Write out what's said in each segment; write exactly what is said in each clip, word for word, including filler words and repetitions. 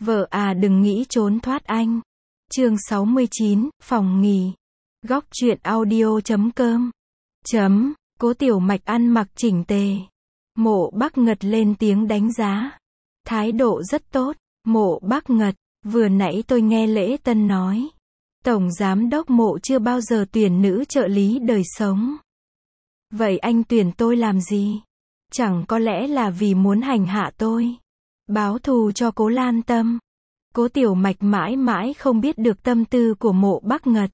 Vợ à đừng nghĩ trốn thoát anh. Chương sáu mươi chín, phòng nghỉ. Góc truyện audio chấm com. Chấm, Cố Tiểu Mạch ăn mặc chỉnh tề. Mộ Bắc Ngật lên tiếng đánh giá. Thái độ rất tốt. Mộ Bắc Ngật, vừa nãy tôi nghe Lễ Tân nói. Tổng Giám đốc Mộ chưa bao giờ tuyển nữ trợ lý đời sống. Vậy anh tuyển tôi làm gì? Chẳng có lẽ là vì muốn hành hạ tôi, báo thù cho Cố Lan Tâm. Cố Tiểu Mạch mãi mãi không biết được tâm tư của Mộ Bắc Ngật.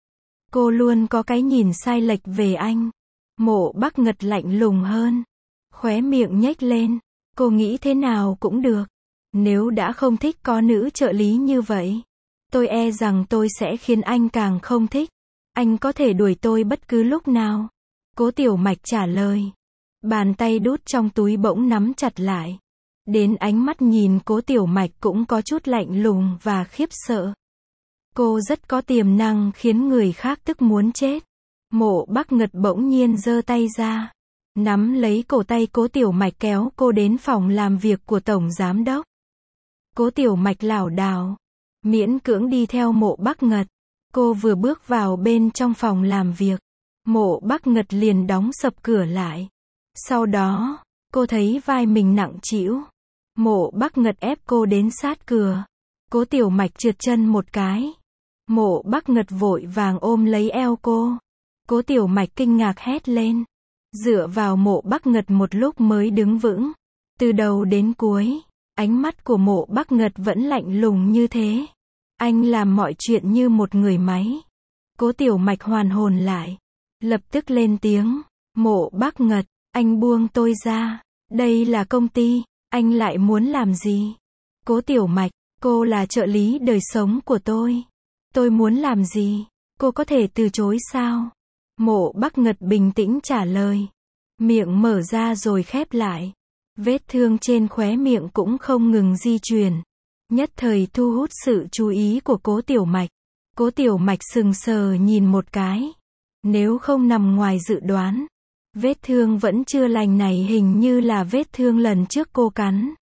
Cô luôn có cái nhìn sai lệch về anh. Mộ Bắc Ngật lạnh lùng hơn. Khóe miệng nhếch lên. Cô nghĩ thế nào cũng được. Nếu đã không thích có nữ trợ lý như vậy, tôi e rằng tôi sẽ khiến anh càng không thích. Anh có thể đuổi tôi bất cứ lúc nào. Cố Tiểu Mạch trả lời. Bàn tay đút trong túi bỗng nắm chặt lại. Đến ánh mắt nhìn Cố Tiểu Mạch cũng có chút lạnh lùng và khiếp sợ. Cô rất có tiềm năng khiến người khác tức muốn chết. Mộ Bắc Ngật bỗng nhiên giơ tay ra, nắm lấy cổ tay Cố Tiểu Mạch kéo cô đến phòng làm việc của Tổng Giám đốc. Cố Tiểu Mạch lảo đảo, miễn cưỡng đi theo Mộ Bắc Ngật. Cô vừa bước vào bên trong phòng làm việc, Mộ Bắc Ngật liền đóng sập cửa lại. Sau đó, cô thấy vai mình nặng trĩu. Mộ Bắc Ngật ép cô đến sát cửa. Cố Tiểu Mạch trượt chân một cái. Mộ Bắc Ngật vội vàng ôm lấy eo cô. Cố Tiểu Mạch kinh ngạc hét lên. Dựa vào Mộ Bắc Ngật một lúc mới đứng vững. Từ đầu đến cuối, ánh mắt của Mộ Bắc Ngật vẫn lạnh lùng như thế. Anh làm mọi chuyện như một người máy. Cố Tiểu Mạch hoàn hồn lại, lập tức lên tiếng. Mộ Bắc Ngật, anh buông tôi ra. Đây là công ty, anh lại muốn làm gì? Cố Tiểu Mạch, cô là trợ lý đời sống của tôi. Tôi muốn làm gì? Cô có thể từ chối sao? Mộ Bắc Ngật bình tĩnh trả lời. Miệng mở ra rồi khép lại. Vết thương trên khóe miệng cũng không ngừng di chuyển. Nhất thời thu hút sự chú ý của Cố Tiểu Mạch. Cố Tiểu Mạch sừng sờ nhìn một cái. Nếu không nằm ngoài dự đoán, vết thương vẫn chưa lành này hình như là vết thương lần trước cô cắn.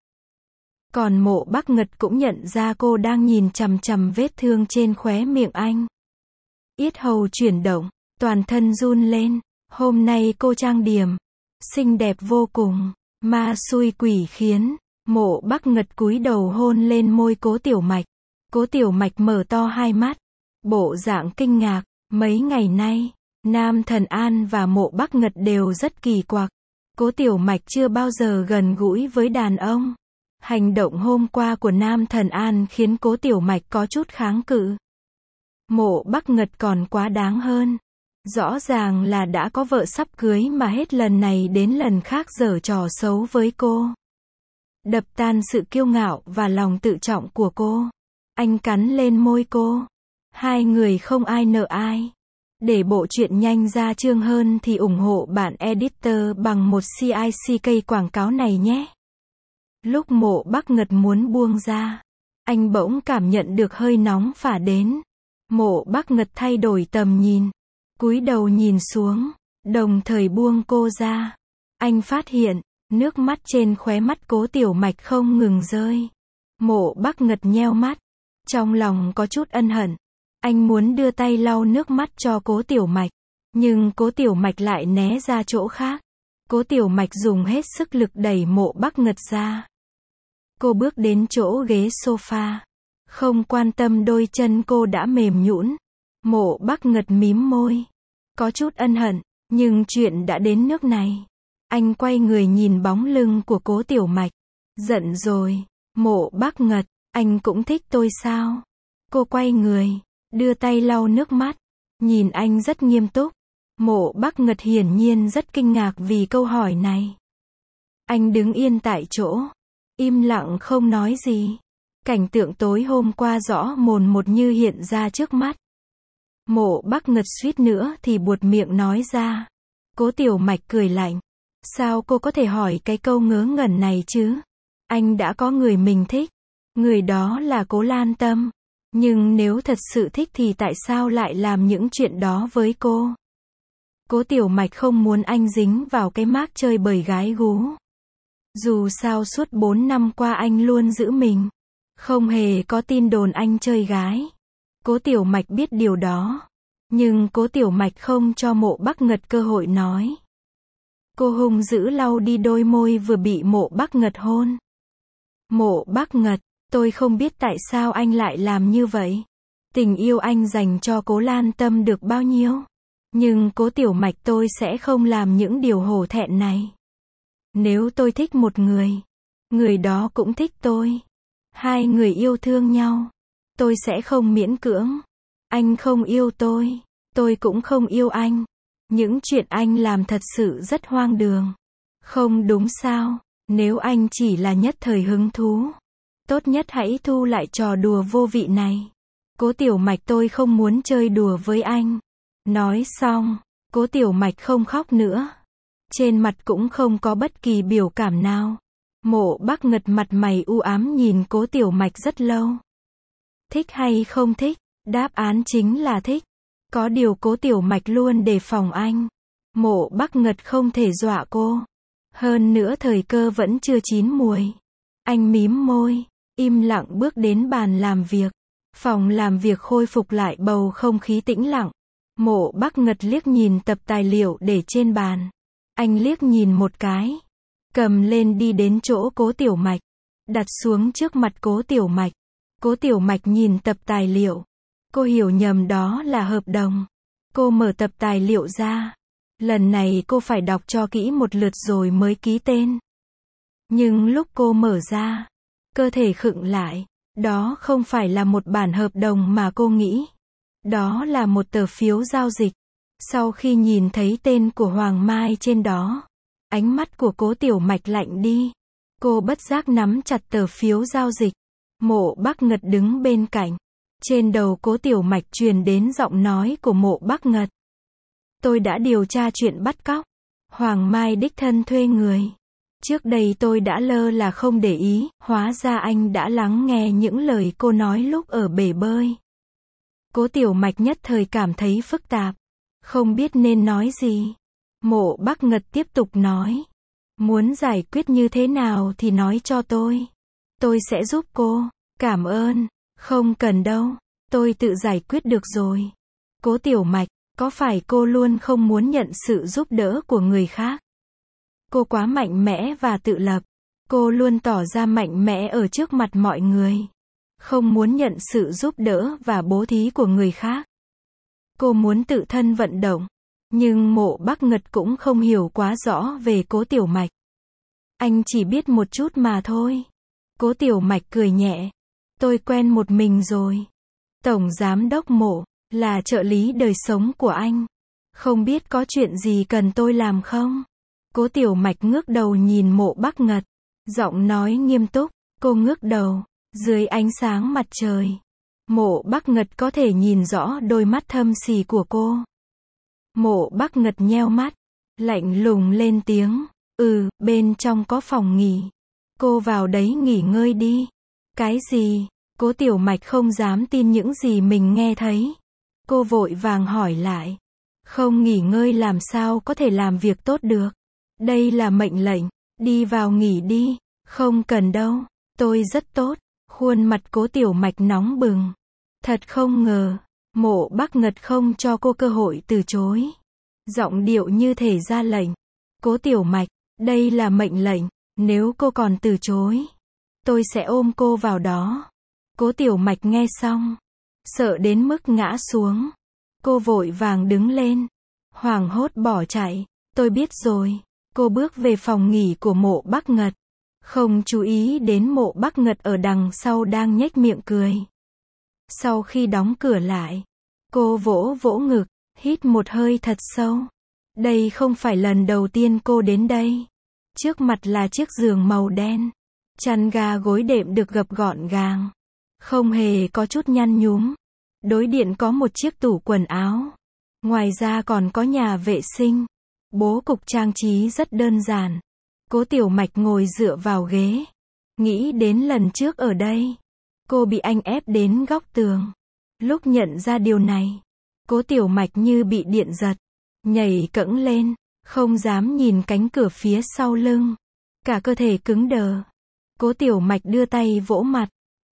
Còn Mộ Bắc Ngật cũng nhận ra cô đang nhìn chằm chằm vết thương trên khóe miệng anh. Yết hầu chuyển động, toàn thân run lên. Hôm nay cô trang điểm, xinh đẹp vô cùng. Ma xui quỷ khiến. Mộ Bắc Ngật cúi đầu hôn lên môi Cố Tiểu Mạch. Cố Tiểu Mạch mở to hai mắt, bộ dạng kinh ngạc. Mấy ngày nay, Nam Thần An và Mộ Bắc Ngật đều rất kỳ quặc. Cố Tiểu Mạch chưa bao giờ gần gũi với đàn ông. Hành động hôm qua của Nam Thần An khiến Cố Tiểu Mạch có chút kháng cự. Mộ Bắc Ngật còn quá đáng hơn. Rõ ràng là đã có vợ sắp cưới mà hết lần này đến lần khác giở trò xấu với cô. Đập tan sự kiêu ngạo và lòng tự trọng của cô. Anh cắn lên môi cô. Hai người không ai nợ ai. Để bộ truyện nhanh ra chương hơn thì ủng hộ bạn editor bằng một xê i xê ca quảng cáo này nhé. Lúc Mộ Bắc Ngật muốn buông ra, anh bỗng cảm nhận được hơi nóng phả đến. Mộ Bắc Ngật thay đổi tầm nhìn, cúi đầu nhìn xuống, đồng thời buông cô ra. Anh phát hiện, nước mắt trên khóe mắt Cố Tiểu Mạch không ngừng rơi. Mộ Bắc Ngật nheo mắt, trong lòng có chút ân hận. Anh muốn đưa tay lau nước mắt cho Cố Tiểu Mạch, nhưng Cố Tiểu Mạch lại né ra chỗ khác. Cố Tiểu Mạch dùng hết sức lực đẩy Mộ Bắc Ngật ra. Cô bước đến chỗ ghế sofa, không quan tâm đôi chân cô đã mềm nhũn. Mộ Bắc Ngật mím môi, có chút ân hận, nhưng chuyện đã đến nước này. Anh quay người nhìn bóng lưng của Cố Tiểu Mạch. Giận rồi. Mộ Bắc Ngật, anh cũng thích tôi sao? Cô quay người, đưa tay lau nước mắt, nhìn anh rất nghiêm túc. Mộ Bắc Ngật hiển nhiên rất kinh ngạc vì câu hỏi này. Anh đứng yên tại chỗ, im lặng không nói gì. Cảnh tượng tối hôm qua rõ mồn một như hiện ra trước mắt. Mộ Bắc Ngật suýt nữa thì buột miệng nói ra. Cố Tiểu Mạch cười lạnh. Sao cô có thể hỏi cái câu ngớ ngẩn này chứ? Anh đã có người mình thích. Người đó là Cố Lan Tâm. Nhưng nếu thật sự thích thì tại sao lại làm những chuyện đó với cô? Cố Tiểu Mạch không muốn anh dính vào cái mác chơi bời gái gú. Dù sao suốt bốn năm qua anh luôn giữ mình. Không hề có tin đồn anh chơi gái. Cố Tiểu Mạch biết điều đó. Nhưng Cố Tiểu Mạch không cho Mộ Bắc Ngật cơ hội nói. Cô hung dữ lau đi đôi môi vừa bị Mộ Bắc Ngật hôn. Mộ Bắc Ngật, tôi không biết tại sao anh lại làm như vậy. Tình yêu anh dành cho Cố Lan Tâm được bao nhiêu. Nhưng Cố Tiểu Mạch tôi sẽ không làm những điều hổ thẹn này. Nếu tôi thích một người, người đó cũng thích tôi. Hai người yêu thương nhau. Tôi sẽ không miễn cưỡng. Anh không yêu tôi. Tôi cũng không yêu anh. Những chuyện anh làm thật sự rất hoang đường. Không đúng sao? Nếu anh chỉ là nhất thời hứng thú, tốt nhất hãy thu lại trò đùa vô vị này. Cố Tiểu Mạch tôi không muốn chơi đùa với anh. Nói xong, Cố Tiểu Mạch không khóc nữa. Trên mặt cũng không có bất kỳ biểu cảm nào. Mộ Bắc Ngật mặt mày u ám nhìn Cố Tiểu Mạch rất lâu. Thích hay không thích? Đáp án chính là thích. Có điều Cố Tiểu Mạch luôn đề phòng anh. Mộ Bắc Ngật không thể dọa cô. Hơn nữa thời cơ vẫn chưa chín muồi. Anh mím môi, im lặng bước đến bàn làm việc. Phòng làm việc khôi phục lại bầu không khí tĩnh lặng. Mộ Bắc Ngật liếc nhìn tập tài liệu để trên bàn. Anh liếc nhìn một cái. Cầm lên đi đến chỗ Cố Tiểu Mạch. Đặt xuống trước mặt Cố Tiểu Mạch. Cố Tiểu Mạch nhìn tập tài liệu. Cô hiểu nhầm đó là hợp đồng. Cô mở tập tài liệu ra. Lần này cô phải đọc cho kỹ một lượt rồi mới ký tên. Nhưng lúc cô mở ra, cơ thể khựng lại. Đó không phải là một bản hợp đồng mà cô nghĩ. Đó là một tờ phiếu giao dịch. Sau khi nhìn thấy tên của Hoàng Mai trên đó, ánh mắt của Cố Tiểu Mạch lạnh đi. Cô bất giác nắm chặt tờ phiếu giao dịch. Mộ Bắc Ngật đứng bên cạnh. Trên đầu Cố Tiểu Mạch truyền đến giọng nói của Mộ Bắc Ngật. Tôi đã điều tra chuyện bắt cóc. Hoàng Mai đích thân thuê người. Trước đây tôi đã lơ là không để ý, hóa ra anh đã lắng nghe những lời cô nói lúc ở bể bơi. Cố Tiểu Mạch nhất thời cảm thấy phức tạp. Không biết nên nói gì. Mộ Bắc Ngật tiếp tục nói. Muốn giải quyết như thế nào thì nói cho tôi. Tôi sẽ giúp cô. Cảm ơn. Không cần đâu. Tôi tự giải quyết được rồi. Cố Tiểu Mạch, có phải cô luôn không muốn nhận sự giúp đỡ của người khác? Cô quá mạnh mẽ và tự lập. Cô luôn tỏ ra mạnh mẽ ở trước mặt mọi người. Không muốn nhận sự giúp đỡ và bố thí của người khác. Cô muốn tự thân vận động. Nhưng Mộ Bắc Ngật cũng không hiểu quá rõ về Cố Tiểu Mạch. Anh chỉ biết một chút mà thôi. Cố Tiểu Mạch cười nhẹ. Tôi quen một mình rồi. Tổng Giám đốc Mộ, là trợ lý đời sống của anh. Không biết có chuyện gì cần tôi làm không? Cố Tiểu Mạch ngước đầu nhìn Mộ Bắc Ngật. Giọng nói nghiêm túc. Cô ngước đầu. Dưới ánh sáng mặt trời, Mộ Bắc Ngật có thể nhìn rõ đôi mắt thâm sì của cô. Mộ Bắc Ngật nheo mắt. Lạnh lùng lên tiếng. Ừ, bên trong có phòng nghỉ. Cô vào đấy nghỉ ngơi đi. Cái gì? Cố Tiểu Mạch không dám tin những gì mình nghe thấy. Cô vội vàng hỏi lại. Không nghỉ ngơi làm sao có thể làm việc tốt được. Đây là mệnh lệnh. Đi vào nghỉ đi. Không cần đâu. Tôi rất tốt. Khuôn mặt Cố Tiểu Mạch nóng bừng. Thật không ngờ. Mộ Bắc Ngật không cho cô cơ hội từ chối. Giọng điệu như thể ra lệnh. Cố Tiểu Mạch, đây là mệnh lệnh. Nếu cô còn từ chối, tôi sẽ ôm cô vào đó. Cố Tiểu Mạch nghe xong, sợ đến mức ngã xuống. Cô vội vàng đứng lên, hoảng hốt bỏ chạy. Tôi biết rồi. Cô bước về phòng nghỉ của Mộ Bắc Ngật. Không chú ý đến Mộ Bắc Ngật ở đằng sau đang nhếch miệng cười. Sau khi đóng cửa lại, cô vỗ vỗ ngực, hít một hơi thật sâu. Đây không phải lần đầu tiên cô đến đây. Trước mặt là chiếc giường màu đen. Chăn ga gối đệm được gập gọn gàng. Không hề có chút nhăn nhúm. Đối điện có một chiếc tủ quần áo. Ngoài ra còn có nhà vệ sinh. Bố cục trang trí rất đơn giản. Cố Tiểu Mạch ngồi dựa vào ghế. Nghĩ đến lần trước ở đây. Cô bị anh ép đến góc tường. Lúc nhận ra điều này, Cố Tiểu Mạch như bị điện giật. Nhảy cẫng lên. Không dám nhìn cánh cửa phía sau lưng. Cả cơ thể cứng đờ. Cố Tiểu Mạch đưa tay vỗ mặt.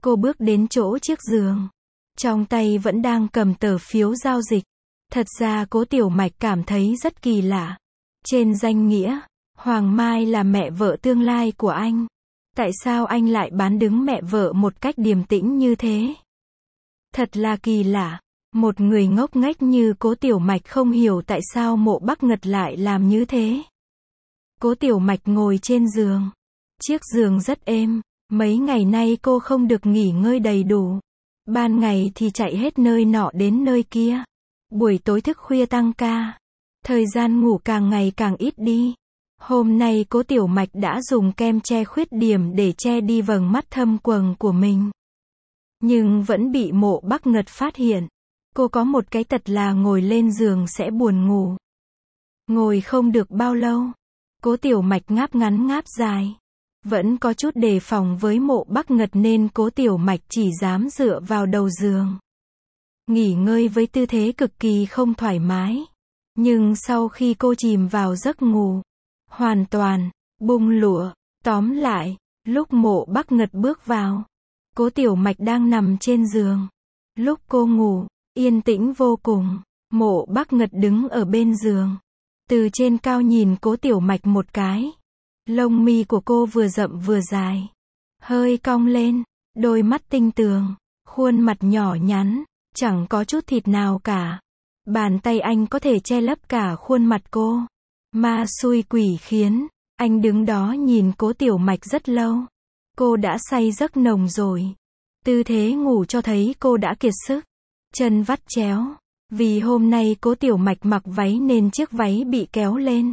Cô bước đến chỗ chiếc giường. Trong tay vẫn đang cầm tờ phiếu giao dịch. Thật ra Cố Tiểu Mạch cảm thấy rất kỳ lạ. Trên danh nghĩa, Hoàng Mai là mẹ vợ tương lai của anh. Tại sao anh lại bán đứng mẹ vợ một cách điềm tĩnh như thế? Thật là kỳ lạ. Một người ngốc nghếch như Cố Tiểu Mạch không hiểu tại sao Mộ Bắc Ngật lại làm như thế. Cố Tiểu Mạch ngồi trên giường. Chiếc giường rất êm. Mấy ngày nay cô không được nghỉ ngơi đầy đủ. Ban ngày thì chạy hết nơi nọ đến nơi kia. Buổi tối thức khuya tăng ca. Thời gian ngủ càng ngày càng ít đi. Hôm nay Cố Tiểu Mạch đã dùng kem che khuyết điểm để che đi vầng mắt thâm quầng của mình. Nhưng vẫn bị Mộ Bắc Ngật phát hiện. Cô có một cái tật là ngồi lên giường sẽ buồn ngủ. Ngồi không được bao lâu. Cố Tiểu Mạch ngáp ngắn ngáp dài. Vẫn có chút đề phòng với Mộ Bắc Ngật nên Cố Tiểu Mạch chỉ dám dựa vào đầu giường. Nghỉ ngơi với tư thế cực kỳ không thoải mái. Nhưng sau khi cô chìm vào giấc ngủ, hoàn toàn, bung lụa, tóm lại, lúc Mộ Bắc Ngật bước vào, Cố Tiểu Mạch đang nằm trên giường. Lúc cô ngủ, yên tĩnh vô cùng, Mộ Bắc Ngật đứng ở bên giường. Từ trên cao nhìn Cố Tiểu Mạch một cái. Lông mi của cô vừa rậm vừa dài. Hơi cong lên, đôi mắt tinh tường, khuôn mặt nhỏ nhắn, chẳng có chút thịt nào cả. Bàn tay anh có thể che lấp cả khuôn mặt cô. Ma xui quỷ khiến, anh đứng đó nhìn Cố Tiểu Mạch rất lâu. Cô đã say giấc nồng rồi. Tư thế ngủ cho thấy cô đã kiệt sức. Chân vắt chéo. Vì hôm nay Cố Tiểu Mạch mặc váy nên chiếc váy bị kéo lên.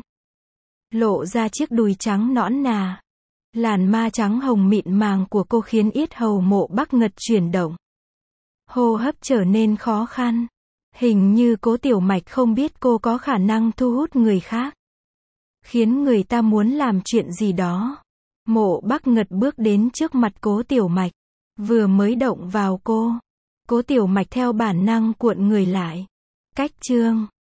Lộ ra chiếc đùi trắng nõn nà. Làn ma trắng hồng mịn màng của cô khiến yết hầu Mộ Bắc Ngật chuyển động. Hô hấp trở nên khó khăn. Hình như Cố Tiểu Mạch không biết cô có khả năng thu hút người khác. Khiến người ta muốn làm chuyện gì đó. Mộ Bắc Ngật bước đến trước mặt Cố Tiểu Mạch. Vừa mới động vào cô. Cố Tiểu Mạch theo bản năng cuộn người lại. Cách chương.